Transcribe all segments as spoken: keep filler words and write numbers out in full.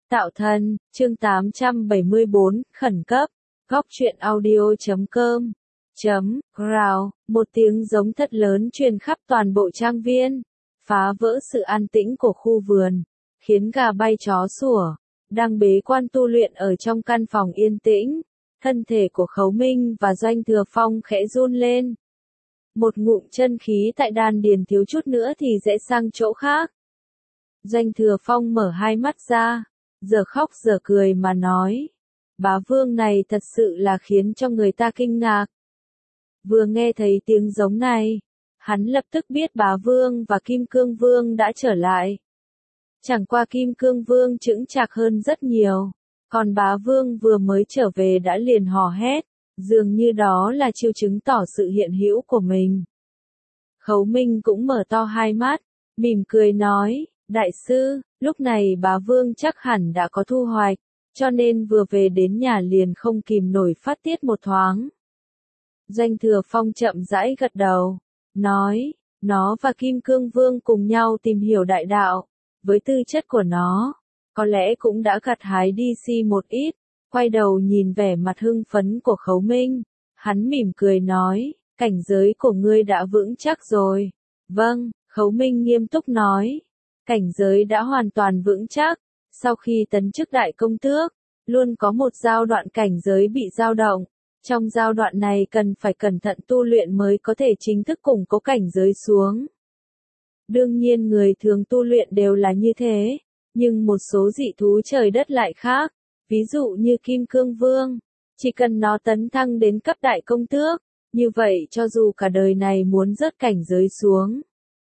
Tạo thân, chương tám trăm bảy mươi bốn, khẩn cấp, góc truyện audio chấm com, chấm, rào, một tiếng giống thật lớn truyền khắp toàn bộ trang viên, phá vỡ sự an tĩnh của khu vườn, khiến gà bay chó sủa, đang bế quan tu luyện ở trong căn phòng yên tĩnh, thân thể của Khấu Minh và Doanh Thừa Phong khẽ run lên. Một ngụm chân khí tại đan điền thiếu chút nữa thì sẽ sang chỗ khác. Doanh Thừa Phong mở hai mắt ra, giờ khóc giờ cười mà nói, bá vương này thật sự là khiến cho người ta kinh ngạc. Vừa nghe thấy tiếng giống này, hắn lập tức biết bá vương và Kim Cương Vương đã trở lại. Chẳng qua Kim Cương Vương chững chạc hơn rất nhiều, còn bá vương vừa mới trở về đã liền hò hét, dường như đó là chiêu chứng tỏ sự hiện hữu của mình. Khấu Minh cũng mở to hai mắt, mỉm cười nói, đại sư, lúc này bá vương chắc hẳn đã có thu hoạch, cho nên vừa về đến nhà liền không kìm nổi phát tiết một thoáng. Doanh Thừa Phong chậm rãi gật đầu, nói, nó và Kim Cương Vương cùng nhau tìm hiểu đại đạo, với tư chất của nó, có lẽ cũng đã gặt hái đi si một ít. Quay đầu nhìn vẻ mặt hưng phấn của Khấu Minh, hắn mỉm cười nói, cảnh giới của ngươi đã vững chắc rồi. Vâng, Khấu Minh nghiêm túc nói, cảnh giới đã hoàn toàn vững chắc, sau khi tấn chức đại công tước, luôn có một giai đoạn cảnh giới bị dao động, trong giai đoạn này cần phải cẩn thận tu luyện mới có thể chính thức củng cố cảnh giới xuống. Đương nhiên người thường tu luyện đều là như thế, nhưng một số dị thú trời đất lại khác. Ví dụ như Kim Cương Vương, chỉ cần nó tấn thăng đến cấp đại công tước, như vậy cho dù cả đời này muốn rớt cảnh giới xuống,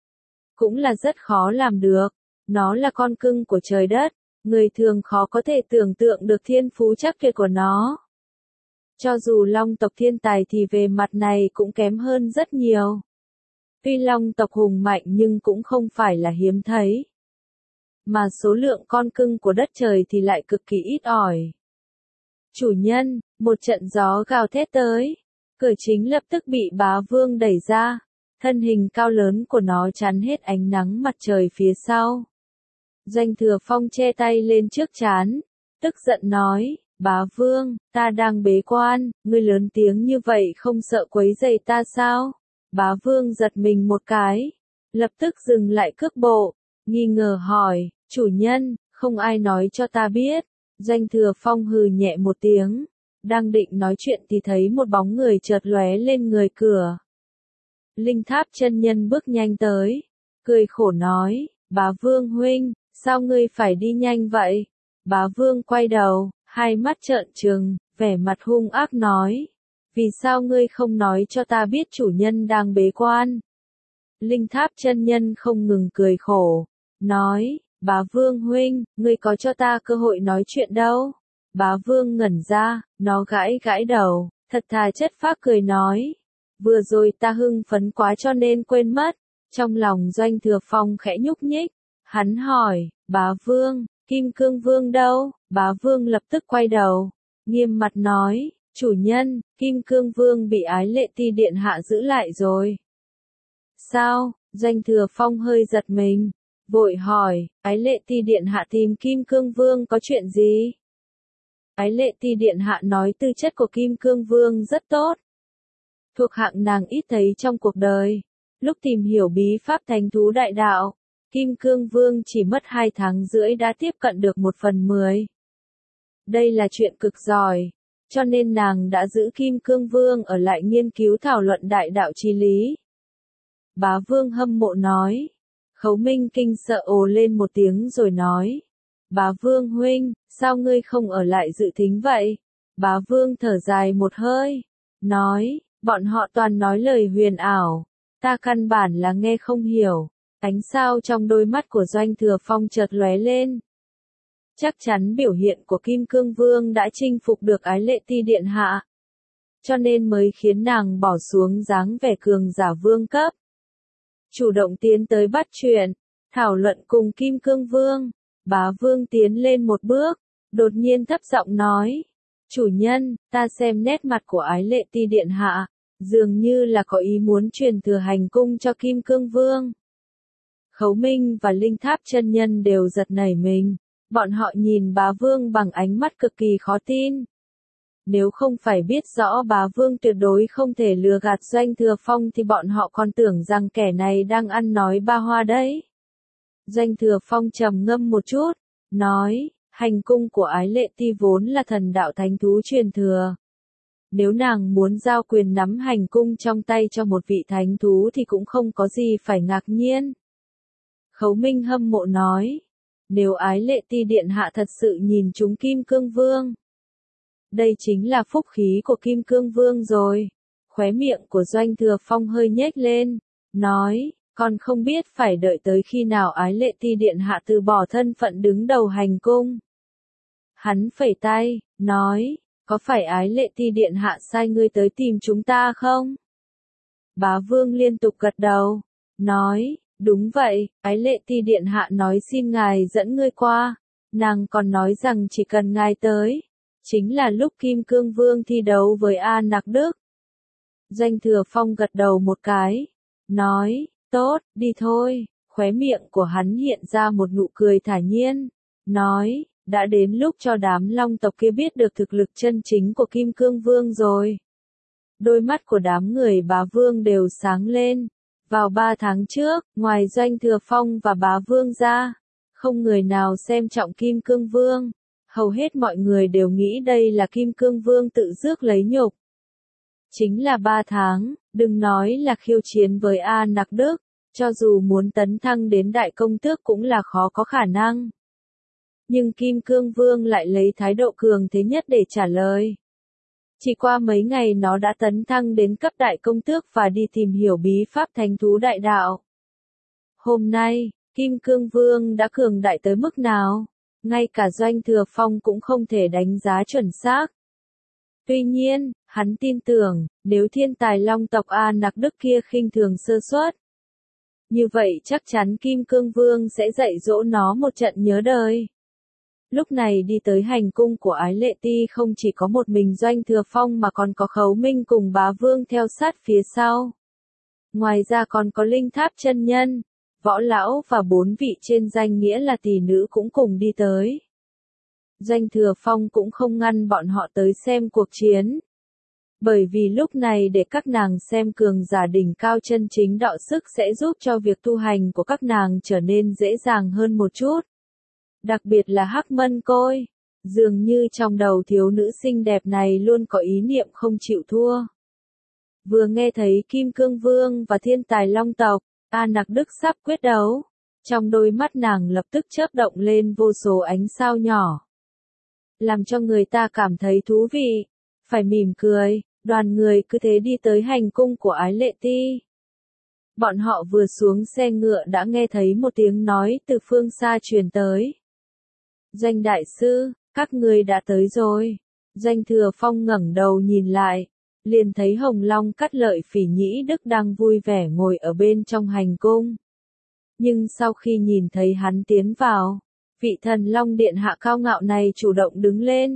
cũng là rất khó làm được. Nó là con cưng của trời đất, người thường khó có thể tưởng tượng được thiên phú chắc tuyệt của nó. Cho dù Long tộc thiên tài thì về mặt này cũng kém hơn rất nhiều. Tuy Long tộc hùng mạnh nhưng cũng không phải là hiếm thấy. Mà số lượng con cưng của đất trời thì lại cực kỳ ít ỏi. Chủ nhân, một trận gió gào thét tới, cửa chính lập tức bị bá vương đẩy ra, thân hình cao lớn của nó chắn hết ánh nắng mặt trời phía sau. Doanh Thừa Phong che tay lên trước trán, tức giận nói, bá vương, ta đang bế quan, ngươi lớn tiếng như vậy không sợ quấy rầy ta sao? Bá vương giật mình một cái, lập tức dừng lại cước bộ. Nghi ngờ hỏi, chủ nhân, không ai nói cho ta biết. Doanh Thừa Phong hừ nhẹ một tiếng, đang định nói chuyện thì thấy một bóng người chợt lóe lên người cửa. Linh Tháp chân nhân bước nhanh tới, cười khổ nói, bá vương huynh, sao ngươi phải đi nhanh vậy? Bá vương quay đầu, hai mắt trợn trừng, vẻ mặt hung ác nói, vì sao ngươi không nói cho ta biết chủ nhân đang bế quan? Linh Tháp chân nhân không ngừng cười khổ, nói, bá vương huynh, ngươi có cho ta cơ hội nói chuyện đâu. Bá vương ngẩn ra, nó gãi gãi đầu, thật thà chất phác cười nói, vừa rồi ta hưng phấn quá cho nên quên mất. Trong lòng Doanh Thừa Phong khẽ nhúc nhích, hắn hỏi, bá vương, Kim Cương Vương đâu? Bá vương lập tức quay đầu, nghiêm mặt nói, chủ nhân, Kim Cương Vương bị Ái Lệ Ti điện hạ giữ lại rồi. Sao? Doanh Thừa Phong hơi giật mình, vội hỏi, Ái Lệ Ti điện hạ tìm Kim Cương Vương có chuyện gì? Ái Lệ Ti điện hạ nói tư chất của Kim Cương Vương rất tốt, thuộc hạng nàng ít thấy trong cuộc đời. Lúc tìm hiểu bí pháp thánh thú đại đạo, Kim Cương Vương chỉ mất hai tháng rưỡi đã tiếp cận được một phần mười. Đây là chuyện cực giỏi, cho nên nàng đã giữ Kim Cương Vương ở lại nghiên cứu thảo luận đại đạo chí lý. Bá vương hâm mộ nói. Khấu Minh kinh sợ ồ lên một tiếng rồi nói, bá vương huynh, sao ngươi không ở lại dự thính vậy? Bá vương thở dài một hơi, nói, bọn họ toàn nói lời huyền ảo, ta căn bản là nghe không hiểu. Ánh sao trong đôi mắt của Doanh Thừa Phong chợt lóe lên. Chắc chắn biểu hiện của Kim Cương Vương đã chinh phục được Ái Lệ Ti điện hạ, cho nên mới khiến nàng bỏ xuống dáng vẻ cường giả vương cấp, chủ động tiến tới bắt chuyện, thảo luận cùng Kim Cương Vương. Bá vương tiến lên một bước, đột nhiên thấp giọng nói, chủ nhân, ta xem nét mặt của Ái Lệ Ti điện hạ, dường như là có ý muốn truyền thừa hành cung cho Kim Cương Vương. Khấu Minh và Linh Tháp chân nhân đều giật nảy mình, Bọn họ nhìn bá vương bằng ánh mắt cực kỳ khó tin. Nếu không phải biết rõ bá vương tuyệt đối không thể lừa gạt Doanh Thừa Phong thì bọn họ còn tưởng rằng kẻ này đang ăn nói ba hoa đấy. Doanh Thừa Phong trầm ngâm một chút, nói, hành cung của Ái Lệ Ti vốn là thần đạo thánh thú truyền thừa. Nếu nàng muốn giao quyền nắm hành cung trong tay cho một vị thánh thú thì cũng không có gì phải ngạc nhiên. Khấu Minh hâm mộ nói, nếu Ái Lệ Ti điện hạ thật sự nhìn chúng Kim Cương Vương. Đây chính là phúc khí của Kim Cương Vương rồi. Khóe miệng của Doanh Thừa Phong hơi nhếch lên, nói, còn không biết phải đợi tới khi nào Ái Lệ Ti điện hạ từ bỏ thân phận đứng đầu hành cung. Hắn phẩy tay, nói, có phải Ái Lệ Ti điện hạ sai ngươi tới tìm chúng ta không? Bá Vương liên tục gật đầu, nói, đúng vậy, Ái Lệ Ti điện hạ nói xin ngài dẫn ngươi qua, nàng còn nói rằng chỉ cần ngài tới, chính là lúc Kim Cương Vương thi đấu với A Nặc Đức. Doanh Thừa Phong gật đầu một cái, nói, tốt, đi thôi, khóe miệng của hắn hiện ra một nụ cười thản nhiên, nói, đã đến lúc cho đám long tộc kia biết được thực lực chân chính của Kim Cương Vương rồi. Đôi mắt của đám người bá vương đều sáng lên. Vào ba tháng trước, ngoài Doanh Thừa Phong và bá vương ra, không người nào xem trọng Kim Cương Vương. Hầu hết mọi người đều nghĩ đây là Kim Cương Vương tự rước lấy nhục. Chính là ba tháng, đừng nói là khiêu chiến với A Nặc Đức, cho dù muốn tấn thăng đến đại công tước cũng là khó có khả năng. Nhưng Kim Cương Vương lại lấy thái độ cường thế nhất để trả lời. Chỉ qua mấy ngày nó đã tấn thăng đến cấp đại công tước và đi tìm hiểu bí pháp thánh thú đại đạo. Hôm nay, Kim Cương Vương đã cường đại tới mức nào? Ngay cả Doanh Thừa Phong cũng không thể đánh giá chuẩn xác. Tuy nhiên, hắn tin tưởng, nếu thiên tài long tộc A Nặc Đức kia khinh thường sơ suất, như vậy chắc chắn Kim Cương Vương sẽ dạy dỗ nó một trận nhớ đời. Lúc này đi tới hành cung của Ái Lệ Ti không chỉ có một mình Doanh Thừa Phong mà còn có Khấu Minh cùng bá vương theo sát phía sau. Ngoài ra còn có Linh Tháp chân nhân, Võ Lão và bốn vị trên danh nghĩa là tỷ nữ cũng cùng đi tới. Doanh Thừa Phong cũng không ngăn bọn họ tới xem cuộc chiến. Bởi vì lúc này để các nàng xem cường giả đỉnh cao chân chính đọ sức sẽ giúp cho việc tu hành của các nàng trở nên dễ dàng hơn một chút. Đặc biệt là Hắc Mân Côi, dường như trong đầu thiếu nữ xinh đẹp này luôn có ý niệm không chịu thua. Vừa nghe thấy Kim Cương Vương và thiên tài long tộc, A Nặc Đức sắp quyết đấu, trong đôi mắt nàng lập tức chớp động lên vô số ánh sao nhỏ. Làm cho người ta cảm thấy thú vị, phải mỉm cười, đoàn người cứ thế đi tới hành cung của Ái Lệ Ti. Bọn họ vừa xuống xe ngựa đã nghe thấy một tiếng nói từ phương xa truyền tới. Doanh đại sư, các người đã tới rồi. Doanh Thừa Phong ngẩng đầu nhìn lại, liền thấy Hồng Long Cắt Lợi Phỉ Nhĩ Đức đang vui vẻ ngồi ở bên trong hành cung. Nhưng sau khi nhìn thấy hắn tiến vào, vị thần Long Điện hạ cao ngạo này chủ động đứng lên.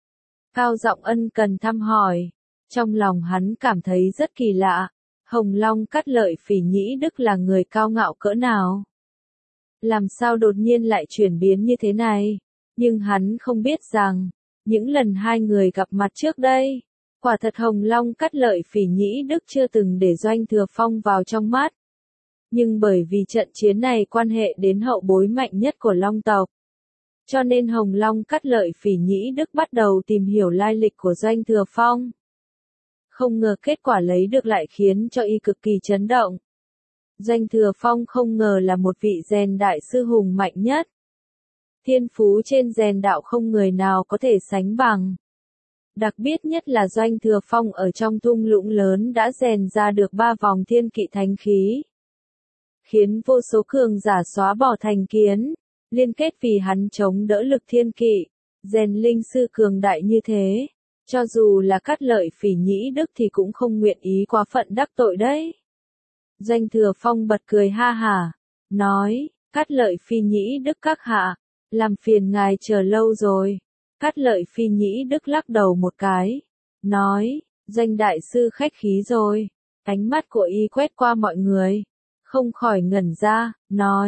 Cao giọng ân cần thăm hỏi, trong lòng hắn cảm thấy rất kỳ lạ, Hồng Long Cắt Lợi Phỉ Nhĩ Đức là người cao ngạo cỡ nào? Làm sao đột nhiên lại chuyển biến như thế này? Nhưng hắn không biết rằng, những lần hai người gặp mặt trước đây, quả thật Hồng Long Cắt Lợi Phỉ Nhĩ Đức chưa từng để Doanh Thừa Phong vào trong mắt. Nhưng bởi vì trận chiến này quan hệ đến hậu bối mạnh nhất của Long tộc, cho nên Hồng Long Cắt Lợi Phỉ Nhĩ Đức bắt đầu tìm hiểu lai lịch của Doanh Thừa Phong. Không ngờ kết quả lấy được lại khiến cho y cực kỳ chấn động. Doanh Thừa Phong không ngờ là một vị rèn đại sư hùng mạnh nhất. Thiên phú trên rèn đạo không người nào có thể sánh bằng. Đặc biệt nhất là Doanh Thừa Phong ở trong thung lũng lớn đã rèn ra được ba vòng thiên kỵ thánh khí, khiến vô số cường giả xóa bỏ thành kiến, liên kết vì hắn chống đỡ lực thiên kỵ, rèn linh sư cường đại như thế, cho dù là Cắt Lợi Phỉ Nhĩ Đức thì cũng không nguyện ý quá phận đắc tội đấy. Doanh Thừa Phong bật cười ha hả, nói, Cắt Lợi Phỉ Nhĩ Đức các hạ, làm phiền ngài chờ lâu rồi. Cắt Lợi Phỉ Nhĩ Đức lắc đầu một cái, nói, Doanh đại sư khách khí rồi. Ánh mắt của y quét qua mọi người, không khỏi ngẩn ra, nói,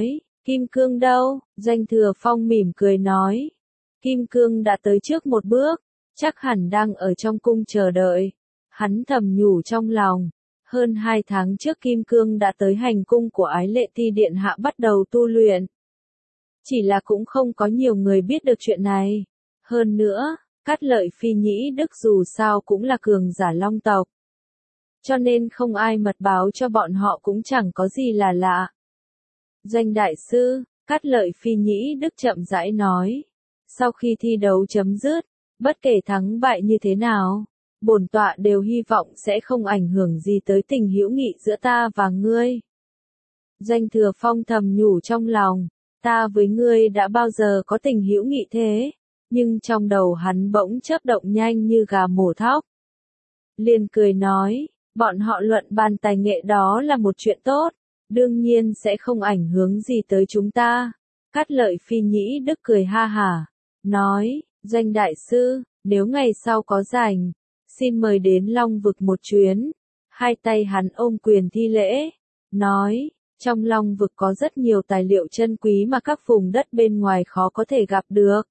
Kim Cương đâu? Doanh Thừa Phong mỉm cười nói. Kim Cương đã tới trước một bước, chắc hẳn đang ở trong cung chờ đợi. Hắn thầm nhủ trong lòng. Hơn hai tháng trước Kim Cương đã tới hành cung của Ái Lệ Ti Điện Hạ bắt đầu tu luyện. Chỉ là cũng không có nhiều người biết được chuyện này. Hơn nữa, Cát Lợi Phi Nhĩ Đức dù sao cũng là cường giả Long tộc. Cho nên không ai mật báo cho bọn họ cũng chẳng có gì là lạ. Doanh đại sư, Cát Lợi Phi Nhĩ Đức chậm rãi nói. Sau khi thi đấu chấm dứt, bất kể thắng bại như thế nào, bổn tọa đều hy vọng sẽ không ảnh hưởng gì tới tình hữu nghị giữa ta và ngươi. Doanh Thừa Phong thầm nhủ trong lòng, ta với ngươi đã bao giờ có tình hữu nghị thế, nhưng trong đầu hắn bỗng chớp động nhanh như gà mổ thóc. Liền cười nói, bọn họ luận bàn tài nghệ đó là một chuyện tốt, đương nhiên sẽ không ảnh hưởng gì tới chúng ta. Cát Lợi Phi Nhĩ Đức cười ha hả, nói, Doanh đại sư, nếu ngày sau có rảnh, xin mời đến Long Vực một chuyến. Hai tay hắn ôm quyền thi lễ, nói, trong Long Vực có rất nhiều tài liệu chân quý mà các vùng đất bên ngoài khó có thể gặp được.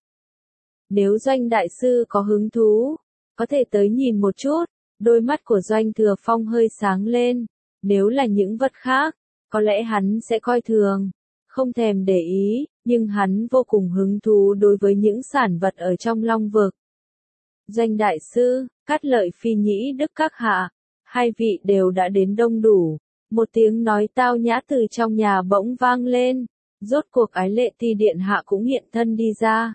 Nếu Doanh đại sư có hứng thú, có thể tới nhìn một chút. Đôi mắt của Doanh Thừa Phong hơi sáng lên, nếu là những vật khác, có lẽ hắn sẽ coi thường, không thèm để ý, nhưng hắn vô cùng hứng thú đối với những sản vật ở trong Long Vực. Doanh đại sư, Cát Lợi Phi Nhĩ Đức các hạ, hai vị đều đã đến đông đủ. Một tiếng nói tao nhã từ trong nhà bỗng vang lên, rốt cuộc Ái Lệ Ti Điện Hạ cũng hiện thân đi ra.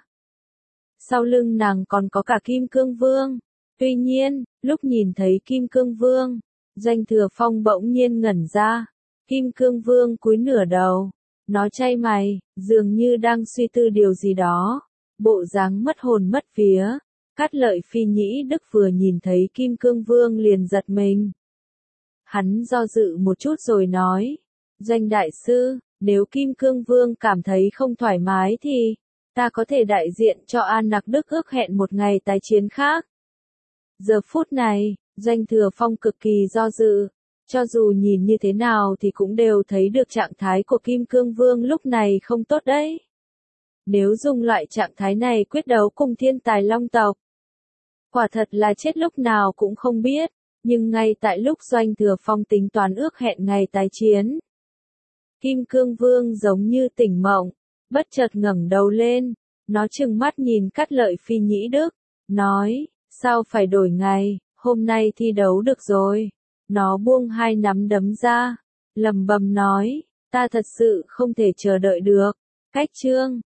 Sau lưng nàng còn có cả Kim Cương Vương. Tuy nhiên, lúc nhìn thấy Kim Cương Vương, Doanh Thừa Phong bỗng nhiên ngẩn ra. Kim Cương Vương cúi nửa đầu, nó chai mày, dường như đang suy tư điều gì đó, bộ dáng mất hồn mất vía. Cát Lợi Phi Nhĩ Đức vừa nhìn thấy Kim Cương Vương liền giật mình. Hắn do dự một chút rồi nói, Doanh đại sư, nếu Kim Cương Vương cảm thấy không thoải mái thì, ta có thể đại diện cho An Nặc Đức ước hẹn một ngày tái chiến khác. Giờ phút này, Doanh Thừa Phong cực kỳ do dự, cho dù nhìn như thế nào thì cũng đều thấy được trạng thái của Kim Cương Vương lúc này không tốt đấy. Nếu dùng loại trạng thái này quyết đấu cùng thiên tài Long tộc, quả thật là chết lúc nào cũng không biết, nhưng ngay tại lúc Doanh Thừa Phong tính toán ước hẹn ngày tái chiến, Kim Cương Vương giống như tỉnh mộng, bất chợt ngẩng đầu lên, nó trừng mắt nhìn Cát Lợi Phi Nhĩ Đức, nói, sao phải đổi ngày, hôm nay thi đấu được rồi. Nó buông hai nắm đấm ra, lầm bầm nói, ta thật sự không thể chờ đợi được. Cách chương